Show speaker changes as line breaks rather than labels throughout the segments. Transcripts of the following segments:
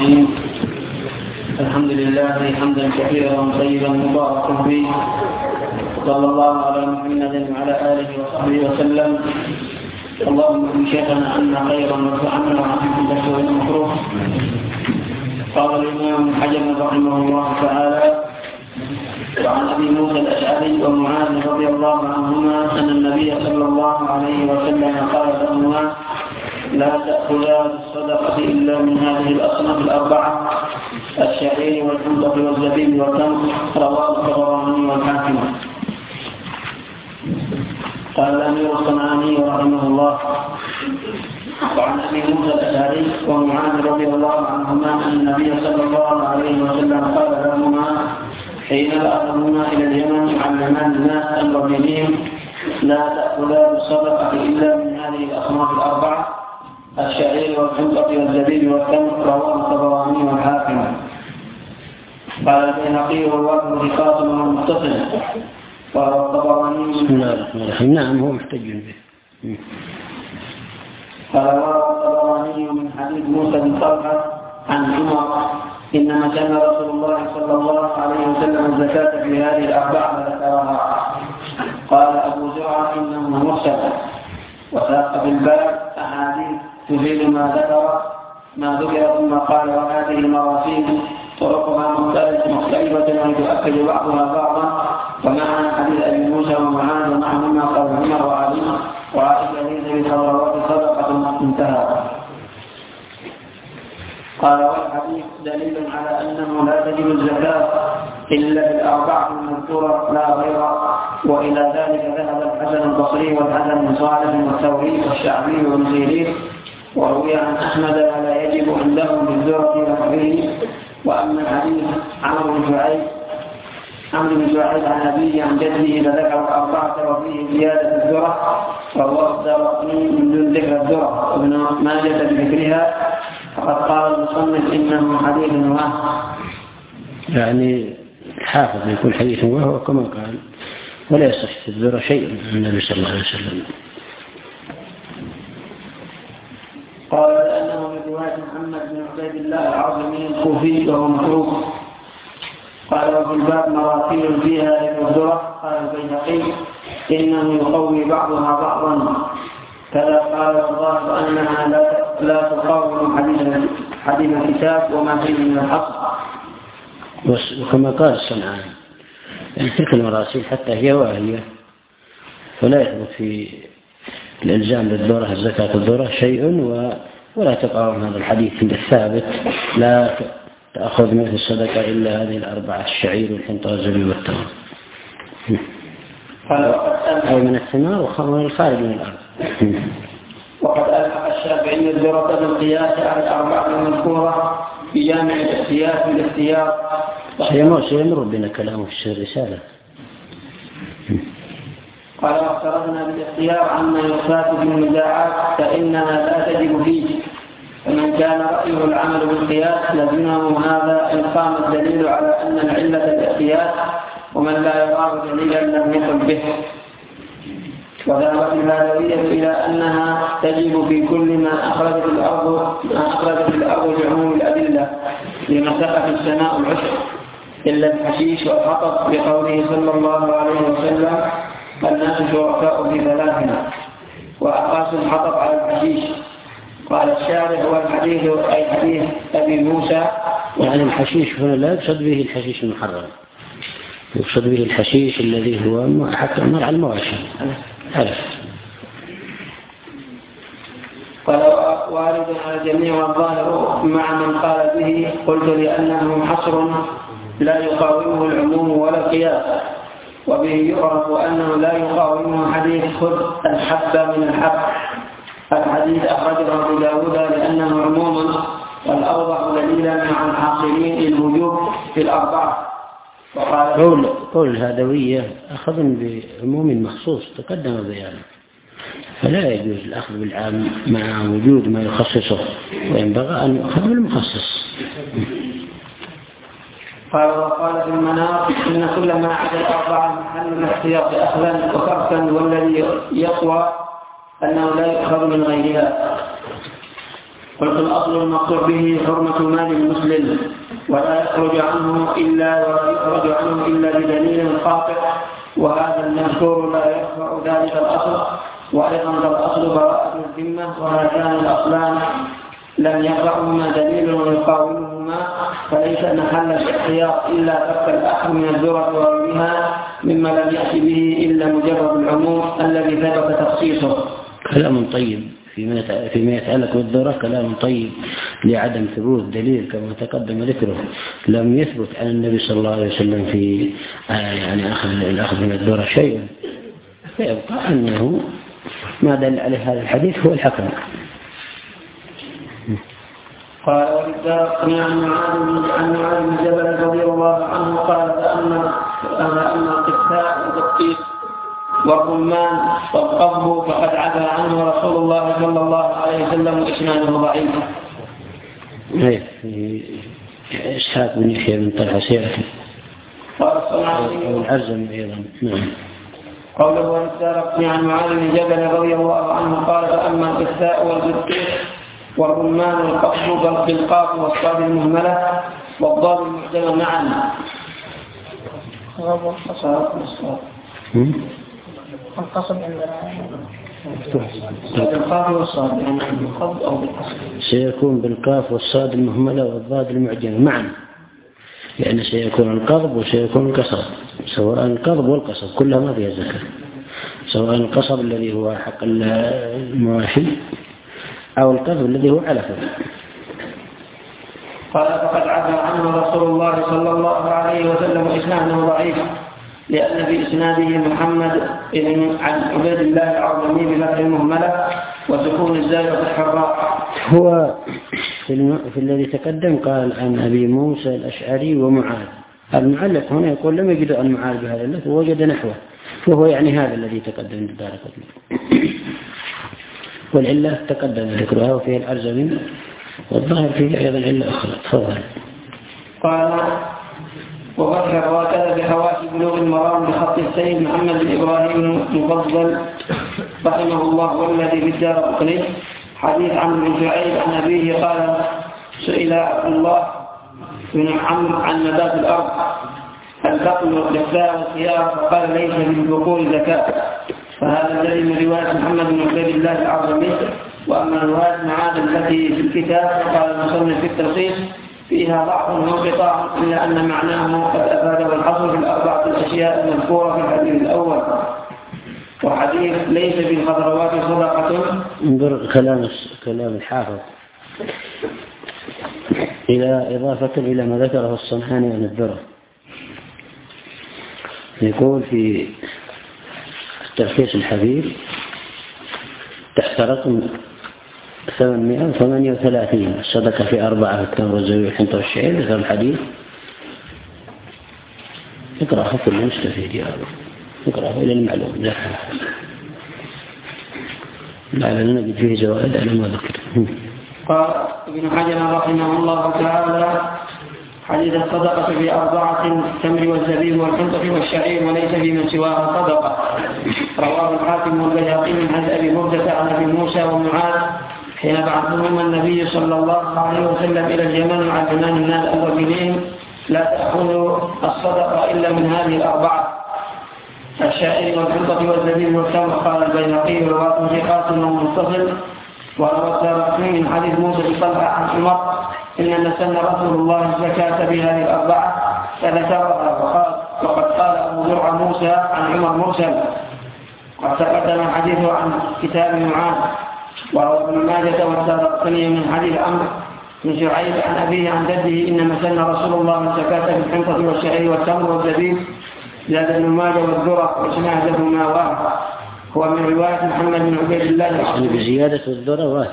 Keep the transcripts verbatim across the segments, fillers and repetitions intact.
الرحيم. الحمد لله حمدا كثيرا طيبا مباركا فيه، صلى الله على محمد وعلى آله وصحبه وسلم. اللهم ان شئتنا عنا خيرا وارفعنا وعافنا من شر المكروه. قال الإمام ابن حجر رحمه الله تعالى: وعن أبي موسى الأشعري ومعاذ رضي الله عنهما أن النبي صلى الله عليه وسلم قال لهما: لا تأخذا بالصدقة إلا من هذه الأصناف الأربعة: الشعير والحنطة والزبيب والتمر. رواه الطبراني والحاكم. قال الأمير الصنعاني رحمه الله: وعن أبي موسى الأشعري ومعاذ رضي الله عنهما أن النبي صلى الله عليه وسلم قال لهما حين ذهبهما إلى اليمن يعلمان الناس أمر دينهم: لا تأخذا بالصدقة إلا من هذه الأصناف الأربعة: الشعير والحنطة والزبيب والتمر. رواه الطبراني والحاكم. قال البيهقي والوفد ثقات ومتصل. قال الطبراني:
بسم الله الرحمن الرحيم. نعم، هو محتج به.
قال الطبراني من حديث موسى بن طلحة عن عمر: إنما كان رسول الله صلى الله عليه وسلم الزكاة في هذه الأربعة ذكرها. قال أبو زرعة: إنه مرسل. وساق في الباب أحاديث تفيد ما ذكر ما ذكر ثم قال: وهذه المراسيل طرقها مختلفة وتؤكد بعضها بعضا. ومعنى حديث أبي موسى ومعاذ ومعنى قال عمر وعلي وعائشة ليس بخضروات صدقة. انتهى. قال: والحديث دليل على أنه لا تجب الزكاة إلا بالأربعة المذكورة لا غير. وإلى ذلك ذهب الحسن البصري والحسن بن صالح والثوري والشعبي والمسيري. وروي عن أحمد: ولا يجب عندهم بالذرة ونحوه. وأما الحديث عمرو بن شعيب عمرو بن شعيب عن أبيه عن جده فذكر أربعة وفيه زيادة الذرة. رواه الدارقطني من دون ذكر الذرة، وابن ماجه بذكرها. فقد قال المصنف: إنه حديث وهم.
يعني الحافظ يكون حديث وهو كما قال، ولا يصح في الذرة شيء من النبي صلى الله عليه وسلم.
قال: لأنه من رواية محمد بن عبيد الله العاصمي الكوفي وهو متروك. قال: وفي الباب مراسيل فيها الذرة. قال البيهقي: إنه يقوي بعضها بعضا. كذا قال: الظاهر أنها لا لا تقاوم حديث حديث الكتاب وما فيه من الحق.
وكما قال الصنعاني يعني تلك المراسيل حتى هي واهية، فلا يثبت في الإلزام بالذرة الزكاة الذرة شيء، ولا تقاوم هذا الحديث الثابت: لا تأخذ منه الصدقة إلا هذه الأربعة: الشعير والحنطة والزبيب والتمر، أو من الثمار ومن الخارج من الأرض.
وقد ألحق الشافعي الذرة بالقياس على الأربعة المذكورة في جامع الاختيار بالاختيار.
سيمر بنا كلامه في الرسالة.
قال: وافترضنا بالاختيار عما يخاف في النزاعات فإنها لا تجب فيه. فمن كان رأيه العمل بالقياس لزمه هذا إن قام الدليل على أن العلة الاختيار، ومن لا يراه دليلا لم يقل به. وذهبت الهادوية إلى أنها تجب في كل ما أخرجت الأرض ما أخرجت الأرض بعموم الأدلة لما سقط السماء العشر إلا الحشيش والحطب، بقوله صلى الله عليه وسلم: الناس شركاء في ثلاثنا، وأقاس الحطب على الحشيش. قال الشارح: والحديث أي حديث أبي موسى.
يعني الحشيش هنا لا يقصد به الحشيش المحرم، يقصد به الحشيش الذي هو حتى النار على المواشي.
قال: وارد على الجميع والظاهر مع من قال به. قلت: لأنه حصر لا يقاومه العموم ولا القياس، وبه يعرف أنه لا يقاومه حديث خذ الحب من الحب. الحديث أخرجه أبو داود لأنه عموما، والأوضح دليلا مع الحاصلين للوجوب في الأربعة.
قول قول الهادوية أخذ بعموم مخصوص تقدم بيانه، فلا يجوز الأخذ بالعام مع وجود ما يخصصه، وينبغي أن يأخذ بالمخصص.
قال: وقال في المنار: إن كل ما عدا الأربعة محل الاحتياط أخذا وكرسا، والذي يقوى أنه لا يؤخذ من غيرها. قلت الأصل المقصود به حرمة مال المسلم ولا يخرج عنه إلا ولا يخرج عنه إلا بدليل قاطع، وهذا المذكور لا يرفع ذلك الأصل. وأيضا الأصل براءة الذمة، وهذان الأصلان لم يرفعهما دليل يقاومهما، فليس محل الاحتياط إلا ترك الأخذ من الذرة وغيرها مما لم يأتي به إلا مجرد العموم الذي ثبت تخصيصه.
كلام طيب فيما فيما يتعلق بالذرة، كلام طيب لعدم ثبوت دليل كما تقدم ذكره لم يثبت عن النبي صلى الله عليه وسلم في يعني أخذ الأخذ من الذرة شيء، فيبقى أنه ما دل عليه هذا الحديث هو الحكم.
قال وبالدارقطني عن معاذ بن جبل رضي الله عنه قال فأما أما القساء والتدقيق والرمان والقبض فقد عفى عنه رسول الله صلى الله عليه وسلم وإسناده ضعيف.
ايه إسحاق بن يحيى بن طلحة سيرته والعزم أيضا. نعم.
قوله والدارقطني عن معاذ بن جبل رضي الله عنه قال فأما القساء والتدقيق والرمان والقبض بالقاف والصاد المهملة والضاد المعجمة معا.
القصب عندنا
بالقاف والصاد يعني بالقبض أو بالقصب
سيكون بالقاف والصاد المهملة والضاد المعجمة معا، يعني سيكون القبض وسيكون القصب، سواء القبض والقصب كلها ما فيها زكاة، سواء القصب الذي هو حق المواشي أو القبض الذي هو علفه.
قال فقد عفى عنه رسول الله صلى الله عليه وسلم وإسناده ضعيف، لأن في إسناده محمد بن عبيد الله العظمي بفتح المهملة وسكون الزاي وفتح الراء.
هو في, الم... في الذي تقدم قال عن أبي موسى الأشعري ومعاذ. المعلق هنا يقول لم يجد عن معاذ بهذا اللفظ ووجد نحوه، فهو يعني هذا الذي تقدم الدارقطني. والعلة تقدم ذكرها وفيه الأرزمي والظاهر فيه أيضا علة أخرى. تفضل.
قال وذكر وكذا بحواشي بلوغ المرام بخط السيد محمد بن إبراهيم المفضل رحمه الله والذي في الدارقطني حديث عن بن شعيب عن أبيه قال سئل عبد الله بن عمرو عن نبات الأرض هل تقل الجفاء والخيار فقال ليس بالبقول زكاة، فهذا الذي من رواية محمد بن عبيد الله العظمي. وأما رواية معاذ التي في الكتاب فقال المصنف في التلخيص فيها ضعف وانقطاع إلا أن معناه قد أفاده الحصر في الأربعة الأشياء المذكورة في الحديث الأول. وحديث ليس بالخضروات صدقة.
انظر كلام كلام الحافظ إلى إضافة إلى ما ذكره الصنعاني عن الذرة، يقول في التلخيص الحديث تحت رقم ثمانمائة وثمانية وثلاثين الصدقة في أربعة في التمر والزبيب والحنطة والشعير. ذكر الحديث اقرأها كل مستفيد يا رب، اقرأها إلى المعلوم ذكرها لعلنا نجد فيه زوائد على ما ذكر.
قال ابن حجر رحمه الله تعالى حديث الصدقة في أربعة التمر والزبيب والحنطة والشعير وليس فيما سواها صدقة. رواه الحاكم والبيهقي من حديث أبي بردة عن أبي موسى ومعاذ حين بعثهما النبي صلى الله عليه وسلم إلى اليمن مع ثمان الناس الوافدين لا تأخذوا الصدقة إلا من هذه الأربعة الشعير والحنطة والزبيب والتمر. قال البيهقي رواة ثقات ومتصل. وروى الدارقطني من حديث موسى بن طلحة عن عمر إن سن رسول الله الزكاة بهذه الأربعة فذكرها وقال وقد قال أبو زرع موسى عن عمر مرسل. قد تقدم الحديث عن كتاب معاذ. وروى ابن ماجه والدارقطني من حديث عمرو بن شعيب عن أبيه عن جده إنما سن رسول الله الزكاة بالحنطة والشعير والتمر والزبيب. زاد ابن ماجه والذرة وإسنادهما واحد. هو من رواية محمد بن عبيد الله
يعني بزيادة الذرة واحد.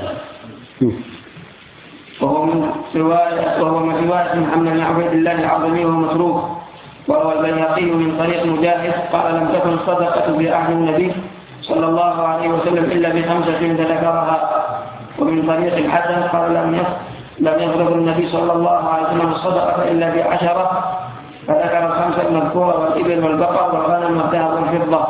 وهو من رواية وهو من رواية محمد بن عبيد الله العظمي وهو متروك. وهو البيهقي من طريق مجاهد قال لم تكن الصدقة في عهد النبي صلى الله عليه وسلم إلا بخمسة ذكرها. ومن طريق الحسن قال لم لم يفرض النبي صلى الله عليه وسلم الصدقة إلا بعشرة، فذكر الخمسة المذكورة والإبل والبقر والغنم والذهب والفضة.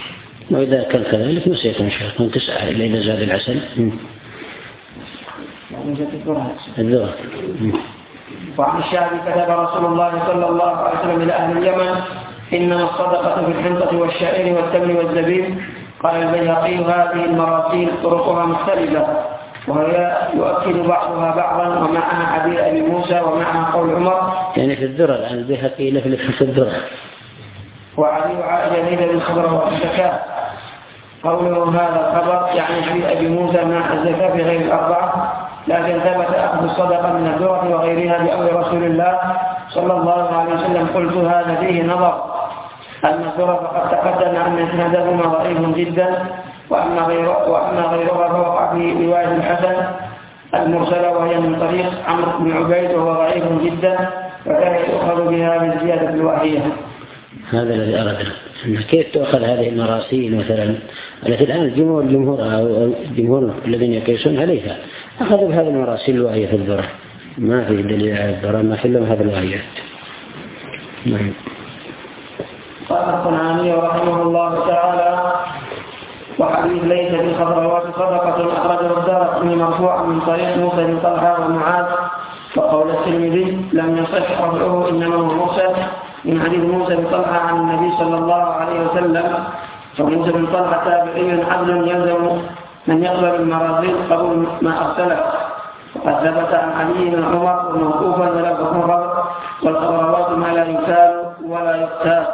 وإذا كان كذلك نسيت إن شاء الله تسعة إلا إذا زاد العسل. الذرة.
وعن الشعبي كتب رسول الله صلى الله عليه وسلم إلى أهل اليمن إنما الصدقة في الحنطة والشعير والتمر والزبيب. قال البيهقي هذه المراسيل طرقها مختلفة وهي يؤكد بعضها بعضا ومعها حديث أبي موسى ومعها قول عمر
يعني في الذرة الآن البيهقي له في الذرة.
وعلي وعائشة ليس بالخبر والزكاة. قوله هذا الخبر يعني حديث أبي موسى مع الزكاة في غير الأربعة، لكن ثبت أخذ الصدقة من الذرة وغيرها بأمر رسول الله صلى الله عليه وسلم. قلت هذا فيه نظر، أن الذرة فقد تقدم أن إسنادهما ضعيف جدا، وأما غيره وأما غيرها فوقع في رواية الحسن المرسلة وهي من طريق عمرو بن عبيد وهو ضعيف جدا، وكان يؤخذ بها من زيادة الوحية.
هذا الذي أردنا، كيف تأخذ هذه المراسيل مثلا التي الآن الجمهور الجمهور أو الجمهور الذين يقيسون عليها أخذوا بهذه المراسيل الوحية في الذرة، ما في دليل على الذرة، ما في إلا هذا الوحيات. نعم.
قال الصنعاني رحمه الله تعالى وحديث ليس في الخضروات صدقة أخرجه الدارقطني مرفوعا من طريق موسى بن طلحة ومعاذ. وقول الترمذي لم يصح رفعه إنما هو مرسل من حديث موسى بن طلحة عن النبي صلى الله عليه وسلم. فموسى بن طلحة تابعي عدل يلزم من يقبل المراسيل قبول ما أرسله. وقد ثبت عن علي بن عمر موقوفا ولفظ مفرد والخضروات ما لا يكال ولا يقتال.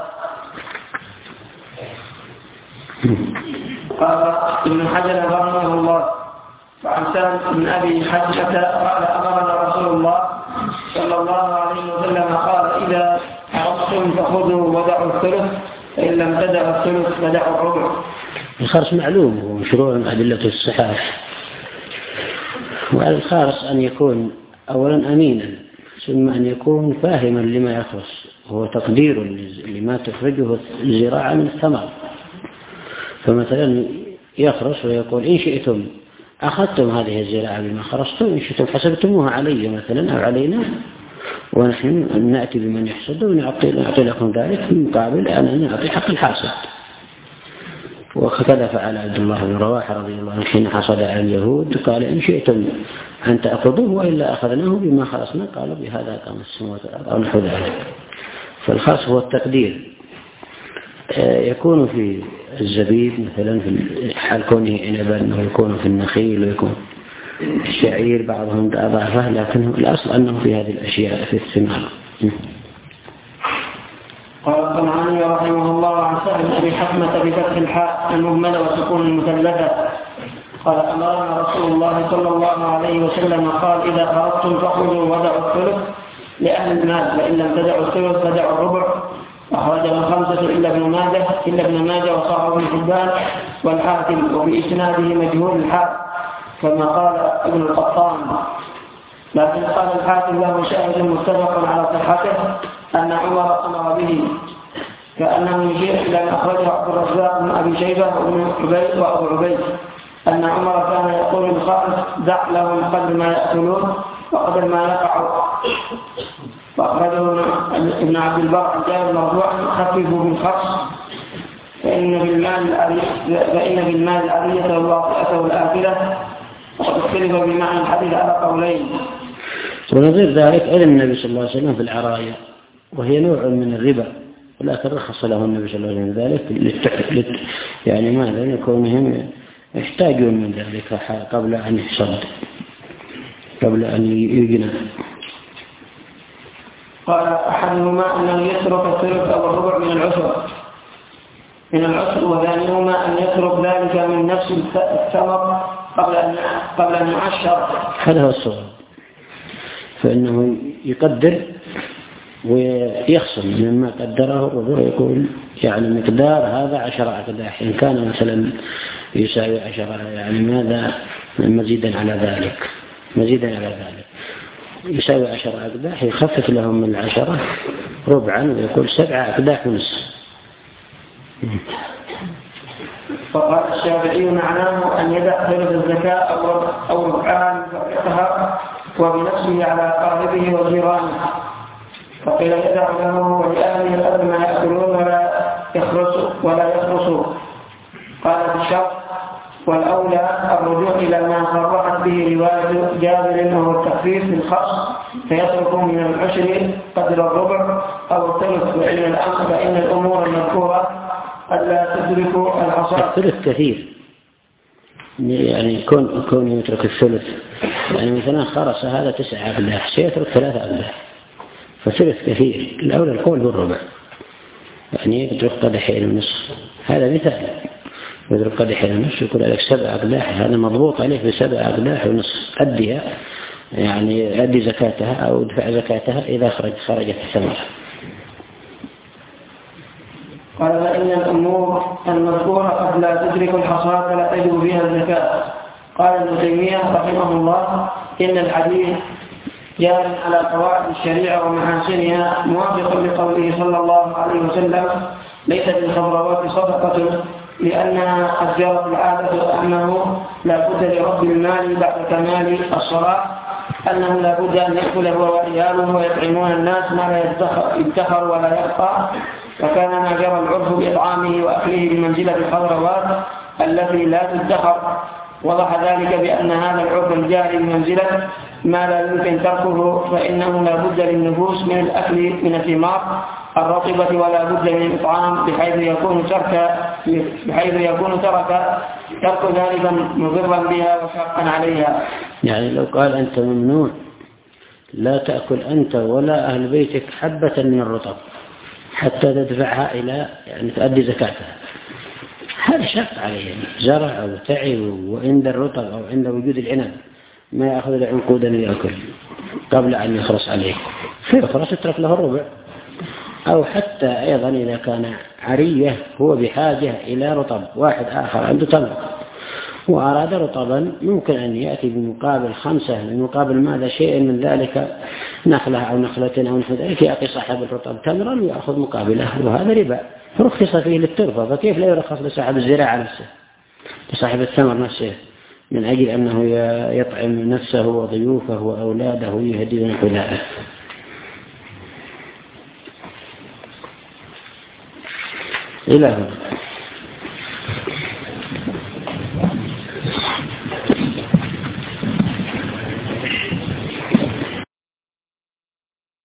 قال ابن حجر رحمه الله وعن سالم بن أبي حجة قال أمرنا رسول الله صلى الله عليه وسلم قال إذا عرفتم فخذوا ودعوا الثلث، فإن لم تدعوا الثلث فدعوا الربع.
الخرص معلوم ومشروع أدلة الصحاح، وعلى الخارص أن يكون أولا أمينا، ثم أن يكون فاهما لما يخرص، هو تقدير لما تخرجه الزراعة من الثمر. فمثلا يخرص ويقول إن شئتم أخذتم هذه الزراعة بما خرصتم، إن شئتم حسبتموها علي مثلا أو علينا، ونحن نأتي بمن يحصد ونعطي نعطي لكم ذلك مقابل أن نعطي حق الحاصد. وهكذا فعل عبد الله بن رواحة رضي الله عنه حين حصد على اليهود، قال إن شئتم أن تأخذوه وإلا أخذناه بما خرصنا، قالوا بهذا قام السماوات والأرض أو نحو ذلك. فالخاص هو التقدير، يكون في الزبيب مثلا في حال كونه عنبا، ويكون في النخيل، ويكون الشعير بعضهم أضعفه، لكن الأصل أنه في هذه الأشياء في الثمار.
قال الصنعاني رحمه الله عن سهل بن أبي حكمة بفتح الحاء المهملة وسكون المثلثة قال أمرنا رسول الله صلى الله عليه وسلم قال إذا خرجتم فخذوا ودعوا الثلث لأهل المال، وإن لم تدعوا الثلث فدعوا الربع. أخرجه الخمسة إلا ابن ماجه إلا ابن ماجه وصححه ابن حبان والحاكم، وفي إسناده مجهول الحال كما قال ابن القطان، لكن قال الحاكم له شاهد متفق على صحته أن عمر أمر به، كأنه يشير إلى أن أخرجه عبد الرزاق بن أبي شيبة وابن عبيد وأبو عبيد أن عمر كان يقول للخامس دع لهم قدر ما يأكلون وقدر ما يقع. وأخرجه ابن عبد البر عن جابر مرفوعا خففوا بالخص فإن في المال فإن في المال العارية والواطئة والآكلة، وقد اختلف بمعنى الحديث على قولين.
ونظير ذلك علم النبي صلى الله عليه وسلم في العرايا، وهي نوع من الربا، ولكن رخص له النبي صلى الله عليه وسلم ذلك للتك... يعني ماذا يكونهم يحتاجون من ذلك قبل أن يحصد، قبل أن يجنى.
قال أحدهما أنه يترك الثلث أو الربع من العشر من العشر وثانيهما أن يترك ذلك من نفس الثمر قبل أن قبل أن يعشر.
هذا هو الصواب، فإنه يقدر ويخصم مما قدره الربع، يقول يعني مقدار هذا عشر أقداح، إن كان مثلا يساوي عشرة يعني ماذا مزيدا على ذلك مزيدا على ذلك يساوي عشرة أقداح، يخفف لهم من العشرة ربعا ويقول سبعة أقداح ونصف.
فقال الشافعي معناه أن يدع ثلث الزكاة أو ربعان فرقها وبنفسه على قاربه وجيرانه، فقيل يدع له ولأهله الأرض ما يأكلون ولا يخرصوا ولا يخرصوا. قال في الشرط والأولى الرجوع إلى ما صرحت به رواية جابر وهو التخفيف في الخصم، فيترك من العشر قدر الربع أو الثلث، وإن الأمر فإن الأمور المذكورة قد لا تدرك الحصاد.
الثلث كثير، يعني كون كون يترك الثلث، يعني مثلا خرس هذا تسعة أقداح سيترك ثلاثة أقداح، فثلث كثير. الأولى القول بالربع، يعني يترك قدحين ونصف، هذا مثال، يترك قدحين ونصف يقول لك سبع أقداح، هذا مضبوط عليه بسبع أقداح ونصف، أديها يعني أدي زكاتها أو ادفع زكاتها إذا خرج خرجت الثمرة.
قال فإن الأمور المذكورة قد لا تدرك الحصاد فلا تجب فيها الزكاة. قال ابن تيمية رحمه الله إن الحديث جار على قواعد الشريعة ومحاسنها موافق لقوله صلى الله عليه وسلم ليس بالخضروات صدقة، لأنها قد جرت العادة أنه لا بد لرب المال بعد كمال الصلاة أنه لا بد أن يأكل هو وعياله ويطعمون الناس ما لا يدخر ولا يبقى، فكان ما جرى العرف بإطعامه وأكله بمنزلة الخضروات التي لا تدخر. وضح ذلك بأن هذا العرف الجاري بمنزلة ما لا يمكن تركه، فإنه لا بد للنفوس من الأكل من الثمار الرطبة ولا بد من الإطعام، بحيث يكون ترك بحيث يكون ترك ترك ذلك مضرا بها وشاقا عليها.
يعني لو قال أنت ممنوع لا تأكل أنت ولا أهل بيتك حبة من الرطب حتى تدفعها إلى يعني تؤدي زكاتها، هذا شاق عليه، زرع أو تعب وعند الرطب أو عند وجود العنب ما يأخذ العنقودا ليأكل قبل أن يخلص عليه، فيخلص يترك له الربع. أو حتى أيضا إذا كان عرية هو بحاجة إلى رطب، واحد آخر عنده تمر وأراد رطبا، ممكن أن يأتي بمقابل خمسة، بمقابل ماذا شيء من ذلك، نخلة أو نخلتين أو نحو ذلك، يأتي صاحب الرطب تمرا ويأخذ مقابله، وهذا ربا رخص فيه للترفة، فكيف لا يرخص لصاحب الزراعة نفسه لصاحب الثمر نفسه من أجل أنه يطعم نفسه وضيوفه وأولاده ويهدي نحو ذلك. إلى هنا.